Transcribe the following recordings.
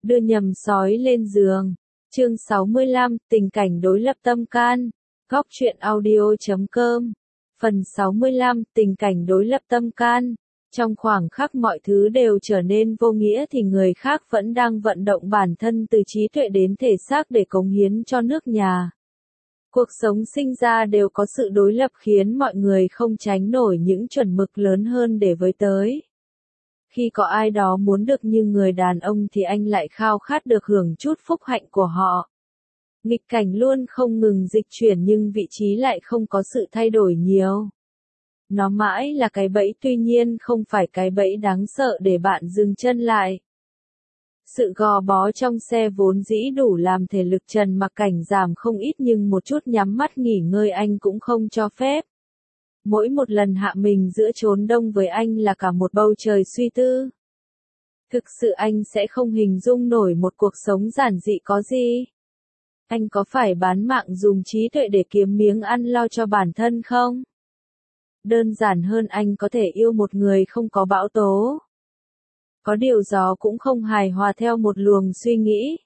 Đưa nhầm sói lên giường. Chương 65, tình cảnh đối lập tâm can. Góc truyện audio.com. Phần 65, tình cảnh đối lập tâm can. Trong khoảng khắc mọi thứ đều trở nên vô nghĩa thì người khác vẫn đang vận động bản thân từ trí tuệ đến thể xác để cống hiến cho nước nhà. Cuộc sống sinh ra đều có sự đối lập khiến mọi người không tránh nổi những chuẩn mực lớn hơn để với tới. Khi có ai đó muốn được như người đàn ông thì anh lại khao khát được hưởng chút phúc hạnh của họ. Nghịch cảnh luôn không ngừng dịch chuyển nhưng vị trí lại không có sự thay đổi nhiều. Nó mãi là cái bẫy, tuy nhiên không phải cái bẫy đáng sợ để bạn dừng chân lại. Sự gò bó trong xe vốn dĩ đủ làm thể lực Trần Mặc Cảnh giảm không ít nhưng một chút nhắm mắt nghỉ ngơi anh cũng không cho phép. Mỗi một lần hạ mình giữa chốn đông với anh là cả một bầu trời suy tư. Thực sự anh sẽ không hình dung nổi một cuộc sống giản dị có gì. Anh có phải bán mạng dùng trí tuệ để kiếm miếng ăn lo cho bản thân không? Đơn giản hơn anh có thể yêu một người không có bão tố. Có điều gió cũng không hài hòa theo một luồng suy nghĩ.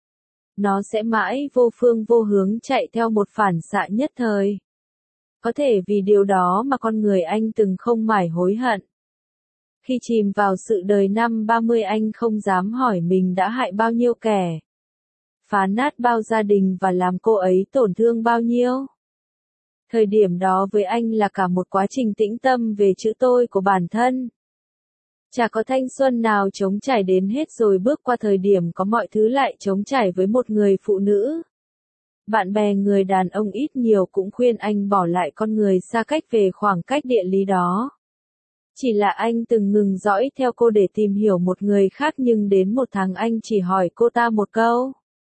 Nó sẽ mãi vô phương vô hướng chạy theo một phản xạ nhất thời. Có thể vì điều đó mà con người anh từng không mải hối hận. Khi chìm vào sự đời năm 30 anh không dám hỏi mình đã hại bao nhiêu kẻ. Phá nát bao gia đình và làm cô ấy tổn thương bao nhiêu. Thời điểm đó với anh là cả một quá trình tĩnh tâm về chữ tôi của bản thân. Chả có thanh xuân nào trống trải đến hết rồi bước qua thời điểm có mọi thứ lại trống trải với một người phụ nữ. Bạn bè người đàn ông ít nhiều cũng khuyên anh bỏ lại con người xa cách về khoảng cách địa lý đó. Chỉ là anh từng ngừng dõi theo cô để tìm hiểu một người khác nhưng đến một tháng anh chỉ hỏi cô ta một câu.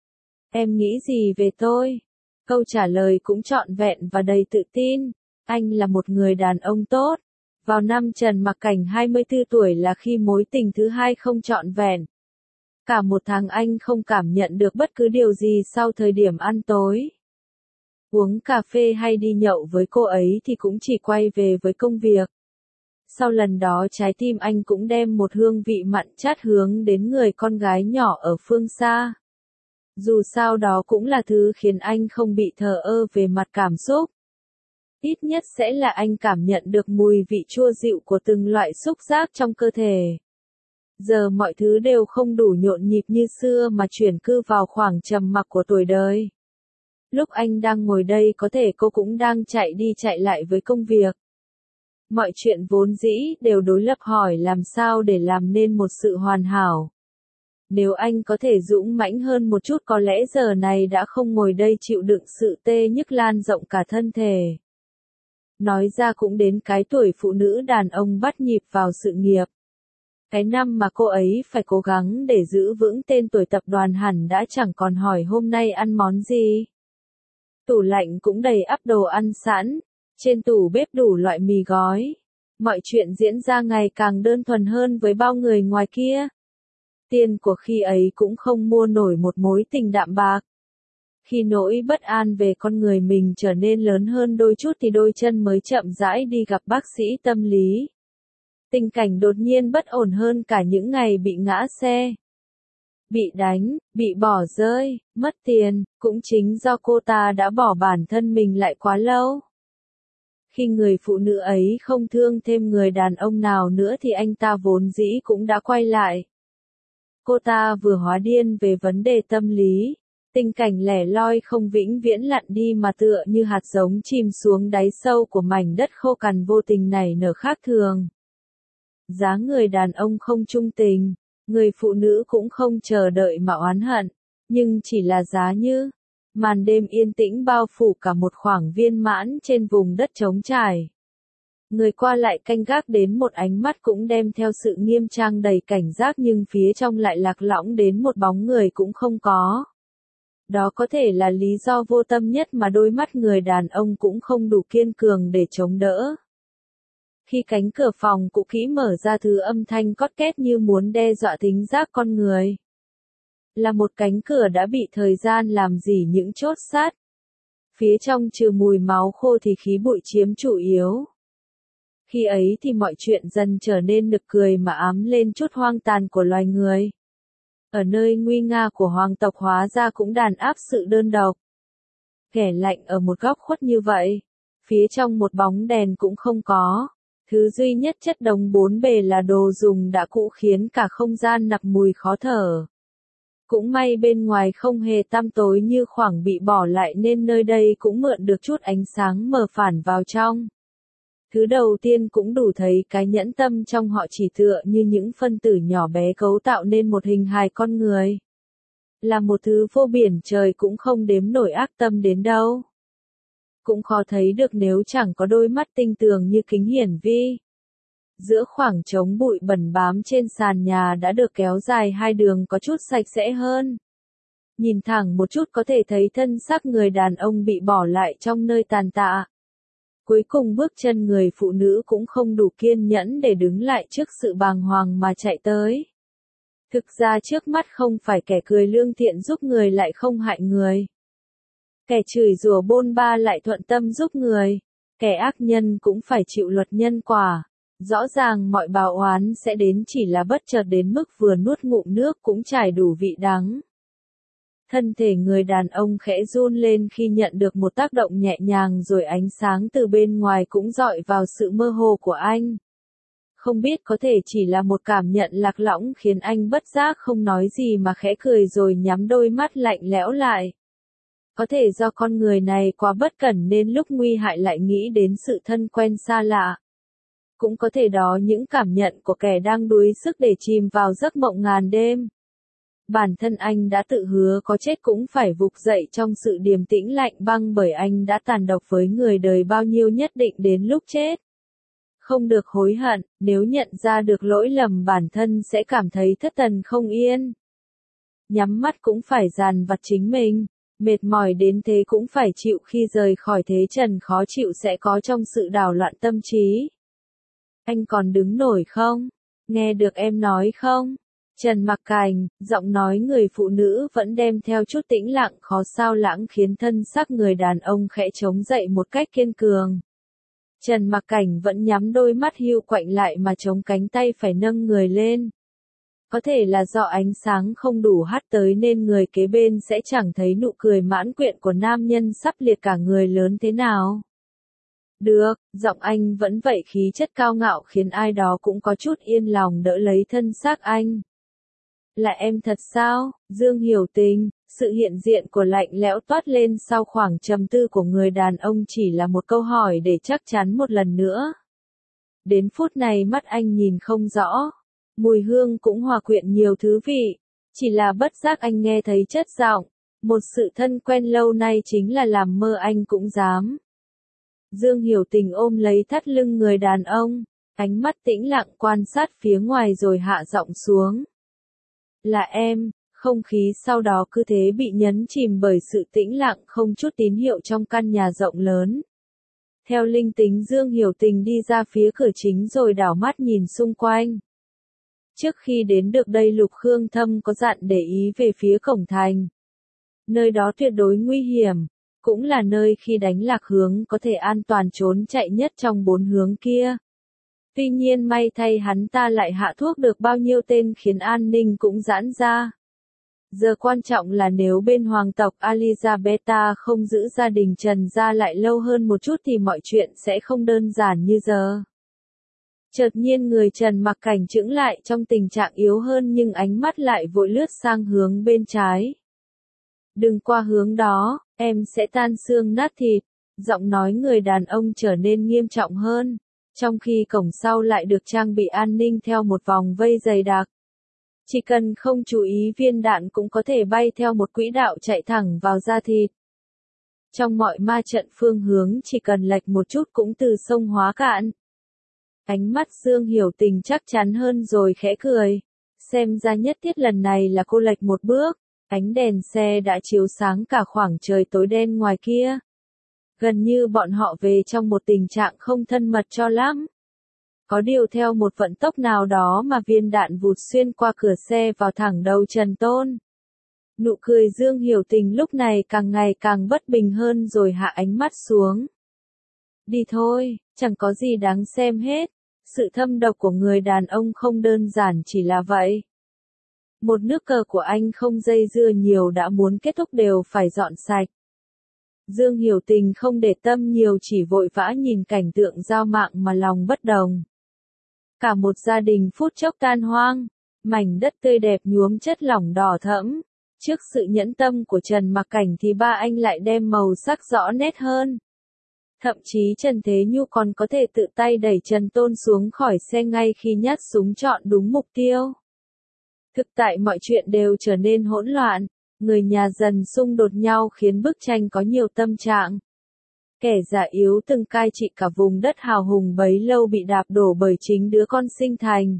Em nghĩ gì về tôi? Câu trả lời cũng trọn vẹn và đầy tự tin. Anh là một người đàn ông tốt. Vào năm Trần Mặc Cảnh 24 tuổi là khi mối tình thứ hai không trọn vẹn. Cả một tháng anh không cảm nhận được bất cứ điều gì sau thời điểm ăn tối. Uống cà phê hay đi nhậu với cô ấy thì cũng chỉ quay về với công việc. Sau lần đó trái tim anh cũng đem một hương vị mặn chát hướng đến người con gái nhỏ ở phương xa. Dù sao đó cũng là thứ khiến anh không bị thờ ơ về mặt cảm xúc. Ít nhất sẽ là anh cảm nhận được mùi vị chua dịu của từng loại xúc giác trong cơ thể. Giờ mọi thứ đều không đủ nhộn nhịp như xưa mà chuyển cư vào khoảng trầm mặc của tuổi đời. Lúc anh đang ngồi đây có thể cô cũng đang chạy đi chạy lại với công việc. Mọi chuyện vốn dĩ đều đối lập hỏi làm sao để làm nên một sự hoàn hảo. Nếu anh có thể dũng mãnh hơn một chút có lẽ giờ này đã không ngồi đây chịu đựng sự tê nhức lan rộng cả thân thể. Nói ra cũng đến cái tuổi phụ nữ đàn ông bắt nhịp vào sự nghiệp. Cái năm mà cô ấy phải cố gắng để giữ vững tên tuổi tập đoàn hẳn đã chẳng còn hỏi hôm nay ăn món gì. Tủ lạnh cũng đầy ắp đồ ăn sẵn, trên tủ bếp đủ loại mì gói. Mọi chuyện diễn ra ngày càng đơn thuần hơn với bao người ngoài kia. Tiền của khi ấy cũng không mua nổi một mối tình đạm bạc. Khi nỗi bất an về con người mình trở nên lớn hơn đôi chút thì đôi chân mới chậm rãi đi gặp bác sĩ tâm lý. Tình cảnh đột nhiên bất ổn hơn cả những ngày bị ngã xe. Bị đánh, bị bỏ rơi, mất tiền, cũng chính do cô ta đã bỏ bản thân mình lại quá lâu. Khi người phụ nữ ấy không thương thêm người đàn ông nào nữa thì anh ta vốn dĩ cũng đã quay lại. Cô ta vừa hóa điên về vấn đề tâm lý. Tình cảnh lẻ loi không vĩnh viễn lặn đi mà tựa như hạt giống chìm xuống đáy sâu của mảnh đất khô cằn vô tình nảy nở khác thường. Giá người đàn ông không trung tình, người phụ nữ cũng không chờ đợi mà oán hận, nhưng chỉ là giá như màn đêm yên tĩnh bao phủ cả một khoảng viên mãn trên vùng đất trống trải. Người qua lại canh gác đến một ánh mắt cũng đem theo sự nghiêm trang đầy cảnh giác nhưng phía trong lại lạc lõng đến một bóng người cũng không có. Đó có thể là lý do vô tâm nhất mà đôi mắt người đàn ông cũng không đủ kiên cường để chống đỡ. Khi cánh cửa phòng cũ kỹ mở ra thứ âm thanh cót két như muốn đe dọa thính giác con người. Là một cánh cửa đã bị thời gian làm dỉ những chốt sắt. Phía trong trừ mùi máu khô thì khí bụi chiếm chủ yếu. Khi ấy thì mọi chuyện dần trở nên nực cười mà ám lên chút hoang tàn của loài người. Ở nơi nguy nga của hoàng tộc hóa ra cũng đàn áp sự đơn độc. Kẻ lạnh ở một góc khuất như vậy. Phía trong một bóng đèn cũng không có. Thứ duy nhất chất đống bốn bề là đồ dùng đã cũ khiến cả không gian nặc mùi khó thở. Cũng may bên ngoài không hề tăm tối như khoảng bị bỏ lại nên nơi đây cũng mượn được chút ánh sáng mờ phản vào trong. Thứ đầu tiên cũng đủ thấy cái nhẫn tâm trong họ chỉ tựa như những phân tử nhỏ bé cấu tạo nên một hình hài con người. Là một thứ vô biển trời cũng không đếm nổi ác tâm đến đâu. Cũng khó thấy được nếu chẳng có đôi mắt tinh tường như kính hiển vi. Giữa khoảng trống bụi bẩn bám trên sàn nhà đã được kéo dài hai đường có chút sạch sẽ hơn. Nhìn thẳng một chút có thể thấy thân xác người đàn ông bị bỏ lại trong nơi tàn tạ. Cuối cùng bước chân người phụ nữ cũng không đủ kiên nhẫn để đứng lại trước sự bàng hoàng mà chạy tới. Thực ra trước mắt không phải kẻ cười lương thiện giúp người lại không hại người. Kẻ chửi rủa bôn ba lại thuận tâm giúp người. Kẻ ác nhân cũng phải chịu luật nhân quả. Rõ ràng mọi báo oán sẽ đến chỉ là bất chợt đến mức vừa nuốt ngụm nước cũng trải đủ vị đắng. Thân thể người đàn ông khẽ run lên khi nhận được một tác động nhẹ nhàng rồi ánh sáng từ bên ngoài cũng dọi vào sự mơ hồ của anh. Không biết có thể chỉ là một cảm nhận lạc lõng khiến anh bất giác không nói gì mà khẽ cười rồi nhắm đôi mắt lạnh lẽo lại. Có thể do con người này quá bất cẩn nên lúc nguy hại lại nghĩ đến sự thân quen xa lạ. Cũng có thể đó những cảm nhận của kẻ đang đuối sức để chìm vào giấc mộng ngàn đêm. Bản thân anh đã tự hứa có chết cũng phải vực dậy trong sự điềm tĩnh lạnh băng bởi anh đã tàn độc với người đời bao nhiêu nhất định đến lúc chết. Không được hối hận, nếu nhận ra được lỗi lầm bản thân sẽ cảm thấy thất thần không yên. Nhắm mắt cũng phải dằn vặt chính mình, mệt mỏi đến thế cũng phải chịu khi rời khỏi thế trần khó chịu sẽ có trong sự đảo loạn tâm trí. Anh còn đứng nổi không? Nghe được em nói không? Trần Mặc Cảnh, giọng nói người phụ nữ vẫn đem theo chút tĩnh lặng khó sao lãng khiến thân xác người đàn ông khẽ chống dậy một cách kiên cường. Trần Mặc Cảnh vẫn nhắm đôi mắt hiu quạnh lại mà chống cánh tay phải nâng người lên. Có thể là do ánh sáng không đủ hắt tới nên người kế bên sẽ chẳng thấy nụ cười mãn quyện của nam nhân sắp liệt cả người lớn thế nào. Được, giọng anh vẫn vậy khí chất cao ngạo khiến ai đó cũng có chút yên lòng đỡ lấy thân xác anh. Là em thật sao, Dương Hiểu Tình, sự hiện diện của lạnh lẽo toát lên sau khoảng trầm tư của người đàn ông chỉ là một câu hỏi để chắc chắn một lần nữa. Đến phút này mắt anh nhìn không rõ, mùi hương cũng hòa quyện nhiều thứ vị, chỉ là bất giác anh nghe thấy chất giọng, một sự thân quen lâu nay chính là làm mơ anh cũng dám. Dương Hiểu Tình ôm lấy thắt lưng người đàn ông, ánh mắt tĩnh lặng quan sát phía ngoài rồi hạ giọng xuống. Là em, không khí sau đó cứ thế bị nhấn chìm bởi sự tĩnh lặng không chút tín hiệu trong căn nhà rộng lớn. Theo linh tính Dương Hiểu Tình đi ra phía cửa chính rồi đảo mắt nhìn xung quanh. Trước khi đến được đây Lục Khương Thâm có dặn để ý về phía cổng thành. Nơi đó tuyệt đối nguy hiểm, cũng là nơi khi đánh lạc hướng có thể an toàn trốn chạy nhất trong bốn hướng kia. Tuy nhiên may thay hắn ta lại hạ thuốc được bao nhiêu tên khiến an ninh cũng giãn ra. Giờ quan trọng là nếu bên hoàng tộc Elizabeta không giữ gia đình Trần gia lại lâu hơn một chút thì mọi chuyện sẽ không đơn giản như giờ. Chợt nhiên người Trần Mặc Cảnh chững lại trong tình trạng yếu hơn nhưng ánh mắt lại vội lướt sang hướng bên trái. Đừng qua hướng đó, em sẽ tan xương nát thịt. Giọng nói người đàn ông trở nên nghiêm trọng hơn, trong khi cổng sau lại được trang bị an ninh theo một vòng vây dày đặc. Chỉ cần không chú ý viên đạn cũng có thể bay theo một quỹ đạo chạy thẳng vào da thịt. Trong mọi ma trận phương hướng chỉ cần lệch một chút cũng từ sông hóa cạn. Ánh mắt Dương Hiểu Tình chắc chắn hơn rồi khẽ cười. Xem ra nhất thiết lần này là cô lệch một bước. Ánh đèn xe đã chiếu sáng cả khoảng trời tối đen ngoài kia. Gần như bọn họ về trong một tình trạng không thân mật cho lắm. Có điều theo một vận tốc nào đó mà viên đạn vụt xuyên qua cửa xe vào thẳng đầu Trần Tôn. Nụ cười Dương Hiểu Tình lúc này càng ngày càng bất bình hơn rồi hạ ánh mắt xuống. Đi thôi, chẳng có gì đáng xem hết. Sự thâm độc của người đàn ông không đơn giản chỉ là vậy. Một nước cờ của anh không dây dưa nhiều đã muốn kết thúc đều phải dọn sạch. Dương Hiểu Tình không để tâm nhiều chỉ vội vã nhìn cảnh tượng giao mạng mà lòng bất đồng. Cả một gia đình phút chốc tan hoang, mảnh đất tươi đẹp nhuốm chất lỏng đỏ thẫm. Trước sự nhẫn tâm của Trần Mặc Cảnh thì ba anh lại đem màu sắc rõ nét hơn. Thậm chí Trần Thế Nhu còn có thể tự tay đẩy Trần Tôn xuống khỏi xe ngay khi nhát súng chọn đúng mục tiêu. Thực tại mọi chuyện đều trở nên hỗn loạn, người nhà dần xung đột nhau khiến bức tranh có nhiều tâm trạng. Kẻ già yếu từng cai trị cả vùng đất hào hùng bấy lâu bị đạp đổ bởi chính đứa con sinh thành.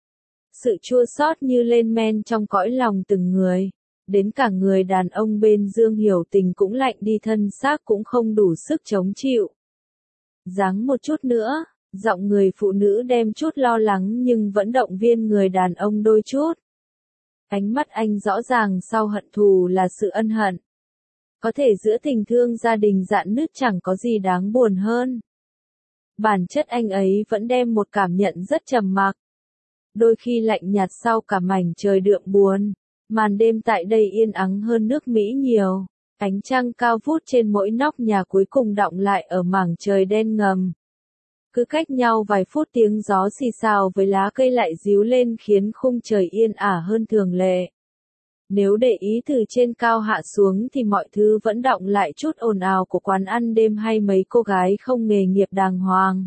Sự chua xót như lên men trong cõi lòng từng người. Đến cả người đàn ông bên Dương Hiểu Tình cũng lạnh đi thân xác cũng không đủ sức chống chịu. Giáng một chút nữa, giọng người phụ nữ đem chút lo lắng nhưng vẫn động viên người đàn ông đôi chút. Ánh mắt anh rõ ràng sau hận thù là sự ân hận. Có thể giữa tình thương gia đình rạn nứt chẳng có gì đáng buồn hơn. Bản chất anh ấy vẫn đem một cảm nhận rất trầm mặc. Đôi khi lạnh nhạt sau cả mảnh trời đượm buồn. Màn đêm tại đây yên ắng hơn nước Mỹ nhiều. Ánh trăng cao vút trên mỗi nóc nhà cuối cùng đọng lại ở mảng trời đen ngầm. Cứ cách nhau vài phút tiếng gió xì xào với lá cây lại ríu lên khiến khung trời yên ả hơn thường lệ. Nếu để ý từ trên cao hạ xuống thì mọi thứ vẫn đọng lại chút ồn ào của quán ăn đêm hay mấy cô gái không nghề nghiệp đàng hoàng.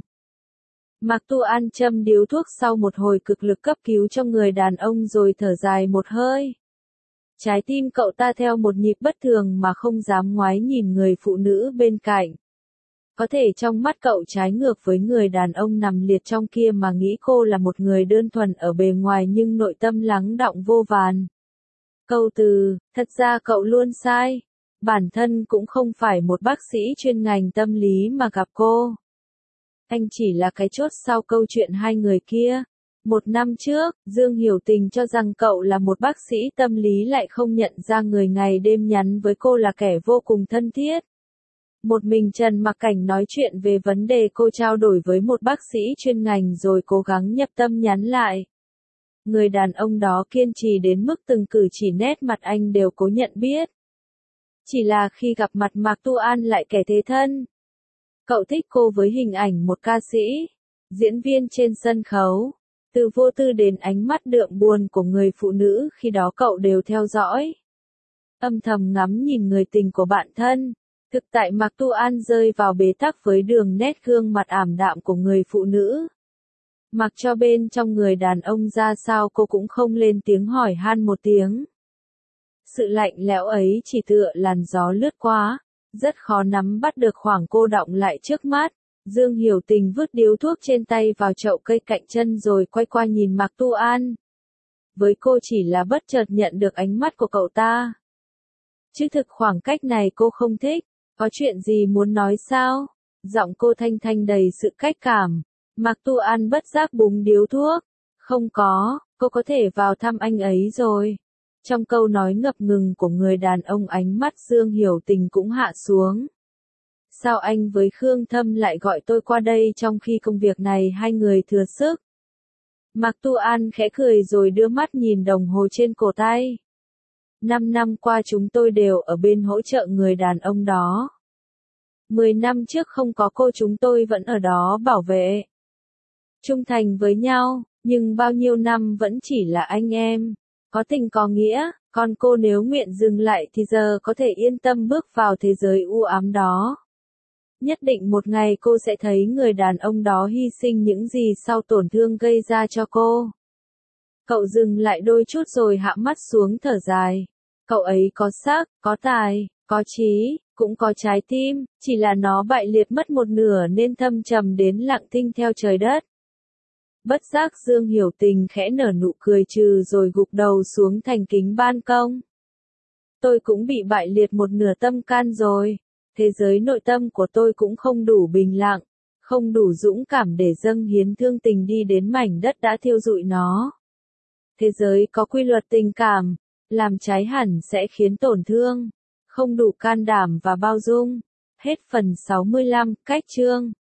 Mạc Tu An châm điếu thuốc sau một hồi cực lực cấp cứu cho người đàn ông rồi thở dài một hơi. Trái tim cậu ta theo một nhịp bất thường mà không dám ngoái nhìn người phụ nữ bên cạnh. Có thể trong mắt cậu trái ngược với người đàn ông nằm liệt trong kia mà nghĩ cô là một người đơn thuần ở bề ngoài nhưng nội tâm lắng đọng vô vàn. Câu từ, thật ra cậu luôn sai. Bản thân cũng không phải một bác sĩ chuyên ngành tâm lý mà gặp cô. Anh chỉ là cái chốt sau câu chuyện hai người kia. Một năm trước, Dương Hiểu Tình cho rằng cậu là một bác sĩ tâm lý lại không nhận ra người ngày đêm nhắn với cô là kẻ vô cùng thân thiết. Một mình Trần Mặc Cảnh nói chuyện về vấn đề cô trao đổi với một bác sĩ chuyên ngành rồi cố gắng nhập tâm nhắn lại. Người đàn ông đó kiên trì đến mức từng cử chỉ nét mặt anh đều cố nhận biết. Chỉ là khi gặp mặt Mạc Tu An lại kẻ thế thân. Cậu thích cô với hình ảnh một ca sĩ, diễn viên trên sân khấu. Từ vô tư đến ánh mắt đượm buồn của người phụ nữ khi đó cậu đều theo dõi. Âm thầm ngắm nhìn người tình của bạn thân. Thực tại Mạc Tu An rơi vào bế tắc với đường nét gương mặt ảm đạm của người phụ nữ. Mặc cho bên trong người đàn ông ra sao cô cũng không lên tiếng hỏi han một tiếng. Sự lạnh lẽo ấy chỉ tựa làn gió lướt qua, rất khó nắm bắt được khoảng cô đọng lại trước mắt. Dương Hiểu Tình vứt điếu thuốc trên tay vào chậu cây cạnh chân rồi quay qua nhìn Mạc Tu An. Với cô chỉ là bất chợt nhận được ánh mắt của cậu ta. Chứ thực khoảng cách này cô không thích, có chuyện gì muốn nói sao? Giọng cô thanh thanh đầy sự cách cảm. Mạc Tu An bất giác búng điếu thuốc. Không có, cô có thể vào thăm anh ấy rồi. Trong câu nói ngập ngừng của người đàn ông ánh mắt Dương Hiểu Tình cũng hạ xuống. Sao anh với Khương Thâm lại gọi tôi qua đây trong khi công việc này hai người thừa sức? Mạc Tu An khẽ cười rồi đưa mắt nhìn đồng hồ trên cổ tay. 5 năm qua chúng tôi đều ở bên hỗ trợ người đàn ông đó. 10 năm trước không có cô chúng tôi vẫn ở đó bảo vệ. Trung thành với nhau, nhưng bao nhiêu năm vẫn chỉ là anh em. Có tình có nghĩa, còn cô nếu nguyện dừng lại thì giờ có thể yên tâm bước vào thế giới u ám đó. Nhất định một ngày cô sẽ thấy người đàn ông đó hy sinh những gì sau tổn thương gây ra cho cô. Cậu dừng lại đôi chút rồi hạ mắt xuống thở dài. Cậu ấy có sắc, có tài, có trí, cũng có trái tim, chỉ là nó bại liệt mất một nửa nên thâm trầm đến lặng thinh theo trời đất. Bất giác Dương Hiểu Tình khẽ nở nụ cười trừ rồi gục đầu xuống thành kính ban công. Tôi cũng bị bại liệt một nửa tâm can rồi. Thế giới nội tâm của tôi cũng không đủ bình lặng, không đủ dũng cảm để dâng hiến thương tình đi đến mảnh đất đã thiêu rụi nó. Thế giới có quy luật tình cảm, làm trái hẳn sẽ khiến tổn thương, không đủ can đảm và bao dung. Hết phần 65, cách chương.